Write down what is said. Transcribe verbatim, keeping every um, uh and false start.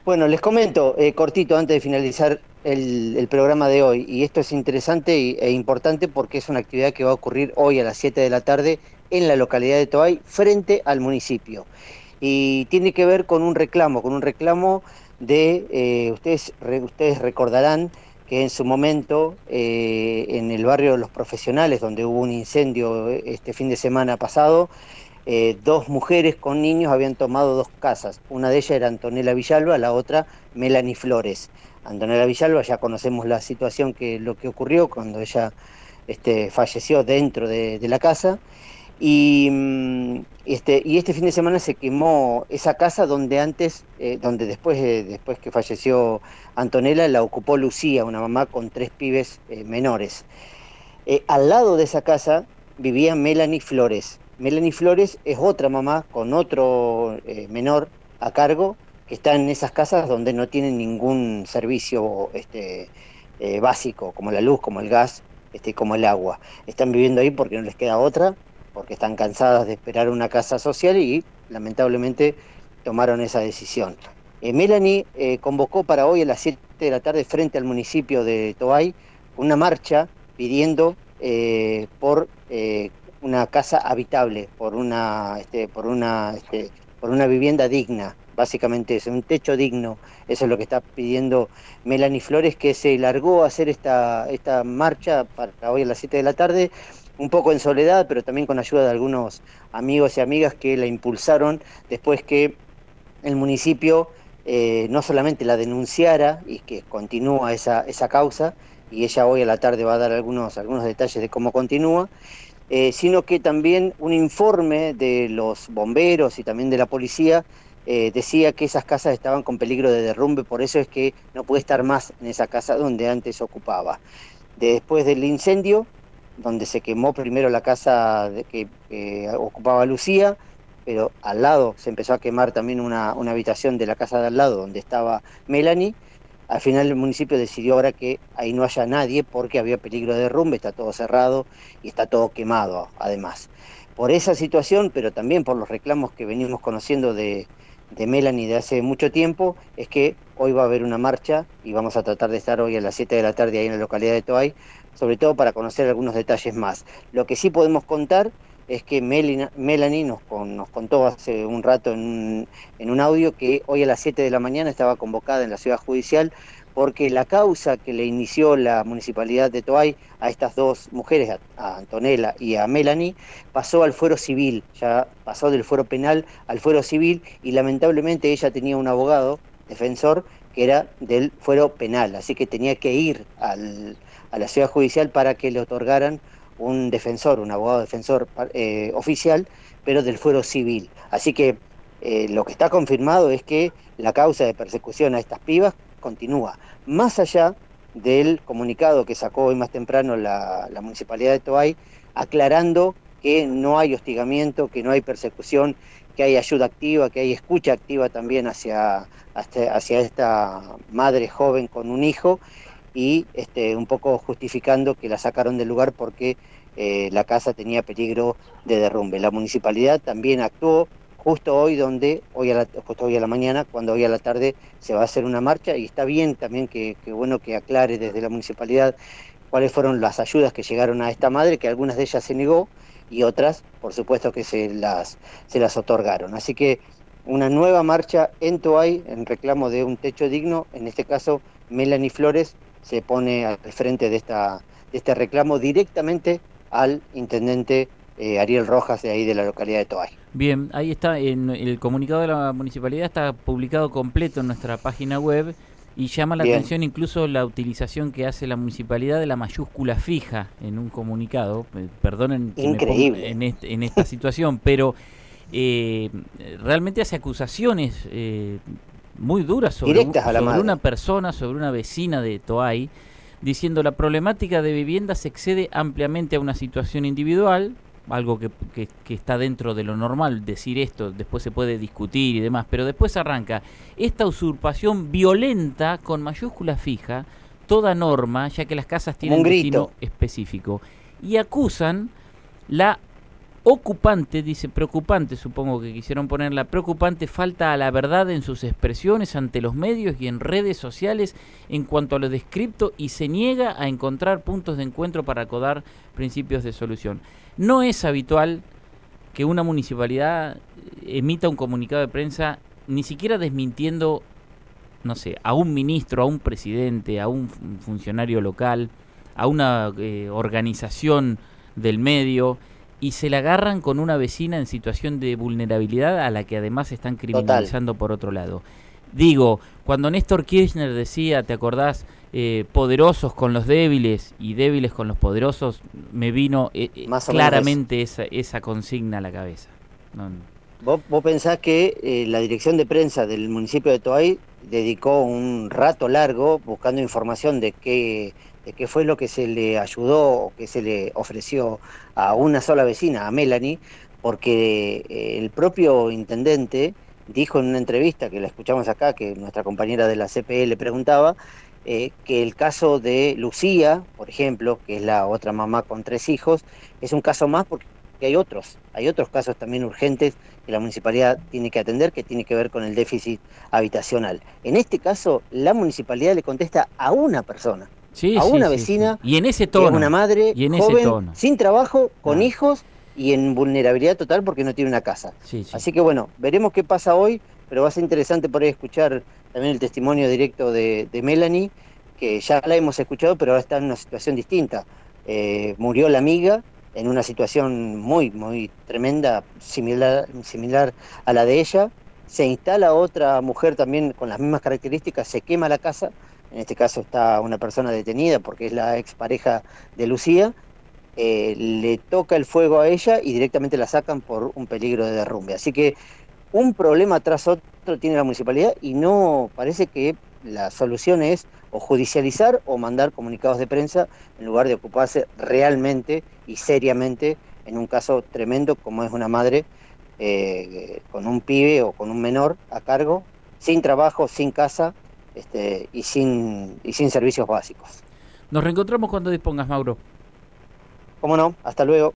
Bueno, les comento eh, cortito antes de finalizar el, el programa de hoy, y esto es interesante y- e importante porque es una actividad que va a ocurrir hoy a las siete de la tarde en la localidad de Toay, frente al municipio. Y tiene que ver con un reclamo, con un reclamo de, eh, ustedes, re- ustedes recordarán que en su momento, eh, en el barrio de los Profesionales, donde hubo un incendio eh, este fin de semana pasado, eh, dos mujeres con niños habían tomado dos casas. Una de ellas era Antonella Villalba, la otra Melanie Flores. Antonella Villalba, ya conocemos la situación, que lo que ocurrió cuando ella este, falleció dentro de, de la casa. Y, mm, este, y este fin de semana se quemó esa casa donde antes, eh, donde después, eh, después que falleció Antonella, la ocupó Lucía, una mamá con tres pibes eh, menores. Eh, al lado de esa casa vivía Melanie Flores. Melanie Flores es otra mamá con otro eh, menor a cargo, que está en esas casas donde no tienen ningún servicio este, eh, básico, como la luz, como el gas, este, como el agua. Están viviendo ahí porque no les queda otra, porque están cansadas de esperar una casa social y lamentablemente tomaron esa decisión. Eh, Melanie eh, convocó para hoy a las siete de la tarde frente al municipio de Toay una marcha pidiendo eh, por eh, una casa habitable, por una, este, por una, este, por una vivienda digna. Básicamente es un techo digno. Eso es lo que está pidiendo Melanie Flores, que se largó a hacer esta, esta marcha para hoy a las siete de la tarde, un poco en soledad, pero también con ayuda de algunos amigos y amigas que la impulsaron después que el municipio eh, no solamente la denunciara y que continúa esa, esa causa, y ella hoy a la tarde va a dar algunos, algunos detalles de cómo continúa, eh, sino que también un informe de los bomberos y también de la policía eh, decía que esas casas estaban con peligro de derrumbe, por eso es que no puede estar más en esa casa donde antes ocupaba. Después del incendio, donde se quemó primero la casa de que eh, ocupaba Lucía, pero al lado se empezó a quemar también una, una habitación de la casa de al lado donde estaba Melanie. Al final el municipio decidió ahora que ahí no haya nadie porque había peligro de derrumbe, está todo cerrado y está todo quemado además. Por esa situación, pero también por los reclamos que venimos conociendo de, de Melanie de hace mucho tiempo, es que hoy va a haber una marcha y vamos a tratar de estar hoy a las siete de la tarde ahí en la localidad de Toay, sobre todo para conocer algunos detalles más. Lo que sí podemos contar es que Melina, Melanie nos, con, nos contó hace un rato en un, en un audio que hoy a las siete de la mañana estaba convocada en la ciudad judicial porque la causa que le inició la municipalidad de Toay a estas dos mujeres, a, a Antonella y a Melanie, pasó al fuero civil, ya pasó del fuero penal al fuero civil, y lamentablemente ella tenía un abogado defensor que era del fuero penal, así que tenía que ir al, a la ciudad judicial para que le otorgaran un defensor, un abogado defensor eh, oficial, pero del fuero civil. Así que eh, lo que está confirmado es que la causa de persecución a estas pibas continúa, más allá del comunicado que sacó hoy más temprano la, la Municipalidad de Toay, aclarando que no hay hostigamiento, que no hay persecución, que hay ayuda activa, que hay escucha activa también hacia, hacia, hacia esta madre joven con un hijo, y este, un poco justificando que la sacaron del lugar porque eh, la casa tenía peligro de derrumbe. La municipalidad también actuó justo hoy, donde hoy a la, justo hoy a la mañana, cuando hoy a la tarde se va a hacer una marcha, y está bien también que, que bueno que aclare desde la municipalidad cuáles fueron las ayudas que llegaron a esta madre, que algunas de ellas se negó y otras, por supuesto, que se las, se las otorgaron. Así que una nueva marcha en Toay en reclamo de un techo digno. En este caso, Melanie Flores se pone al frente de, esta, de este reclamo directamente al intendente eh, Ariel Rojas, de ahí de la localidad de Toay. Bien, ahí está, en el comunicado de la municipalidad está publicado completo en nuestra página web y llama la Bien, atención incluso la utilización que hace la municipalidad de la mayúscula fija en un comunicado. Eh, Perdonen que me ponga increíble. en, este, en esta situación, pero eh, realmente hace acusaciones eh, muy duras sobre, un, Directas a la sobre una madre. persona, sobre una vecina de Toay, diciendo la problemática de vivienda se excede ampliamente a una situación individual, algo que, que, que está dentro de lo normal decir esto, después se puede discutir y demás, pero después arranca esta usurpación violenta con mayúscula fija toda norma, ya que las casas Como un tienen destino grito. específico, y acusan la ocupante, dice preocupante, supongo que quisieron ponerla, preocupante falta a la verdad en sus expresiones ante los medios y en redes sociales en cuanto a lo descripto y se niega a encontrar puntos de encuentro para acordar principios de solución. No es habitual que una municipalidad emita un comunicado de prensa ni siquiera desmintiendo, no sé, a un ministro, a un presidente, a un funcionario local, a una eh, organización del medio, y se la agarran con una vecina en situación de vulnerabilidad a la que además están criminalizando Total. Por otro lado. Digo, cuando Néstor Kirchner decía, ¿te acordás? Eh, poderosos con los débiles y débiles con los poderosos, me vino eh, claramente esa, esa consigna a la cabeza. No, no. ¿Vos, vos pensás que eh, la dirección de prensa del municipio de Toay dedicó un rato largo buscando información de qué, de qué fue lo que se le ayudó o que se le ofreció a una sola vecina, a Melanie, porque eh, el propio intendente dijo en una entrevista que la escuchamos acá, que nuestra compañera de la C P E le preguntaba, eh, que el caso de Lucía, por ejemplo, que es la otra mamá con tres hijos, es un caso más porque hay otros, hay otros casos también urgentes que la municipalidad tiene que atender, que tiene que ver con el déficit habitacional. En este caso, la municipalidad le contesta a una persona, sí, a sí, una sí, vecina, sí. Y en ese tono, que es una madre y en joven, ese tono. sin trabajo, con ah. hijos y en vulnerabilidad total porque no tiene una casa. Sí, sí. Así que bueno, veremos qué pasa hoy, pero va a ser interesante por ahí escuchar también el testimonio directo de, de Melanie, que ya la hemos escuchado, pero ahora está en una situación distinta. Eh, murió la amiga en una situación muy, muy tremenda, similar, similar a la de ella. Se instala otra mujer también con las mismas características, se quema la casa. En este caso está una persona detenida porque es la expareja de Lucía. Eh, le toca el fuego a ella y directamente la sacan por un peligro de derrumbe. Así que un problema tras otro tiene la municipalidad y no parece que la solución es o judicializar o mandar comunicados de prensa en lugar de ocuparse realmente y seriamente en un caso tremendo como es una madre eh, con un pibe o con un menor a cargo, sin trabajo, sin casa este, y, sin, y sin servicios básicos. Nos reencontramos cuando dispongas, Mauro. ¿Cómo no? Hasta luego.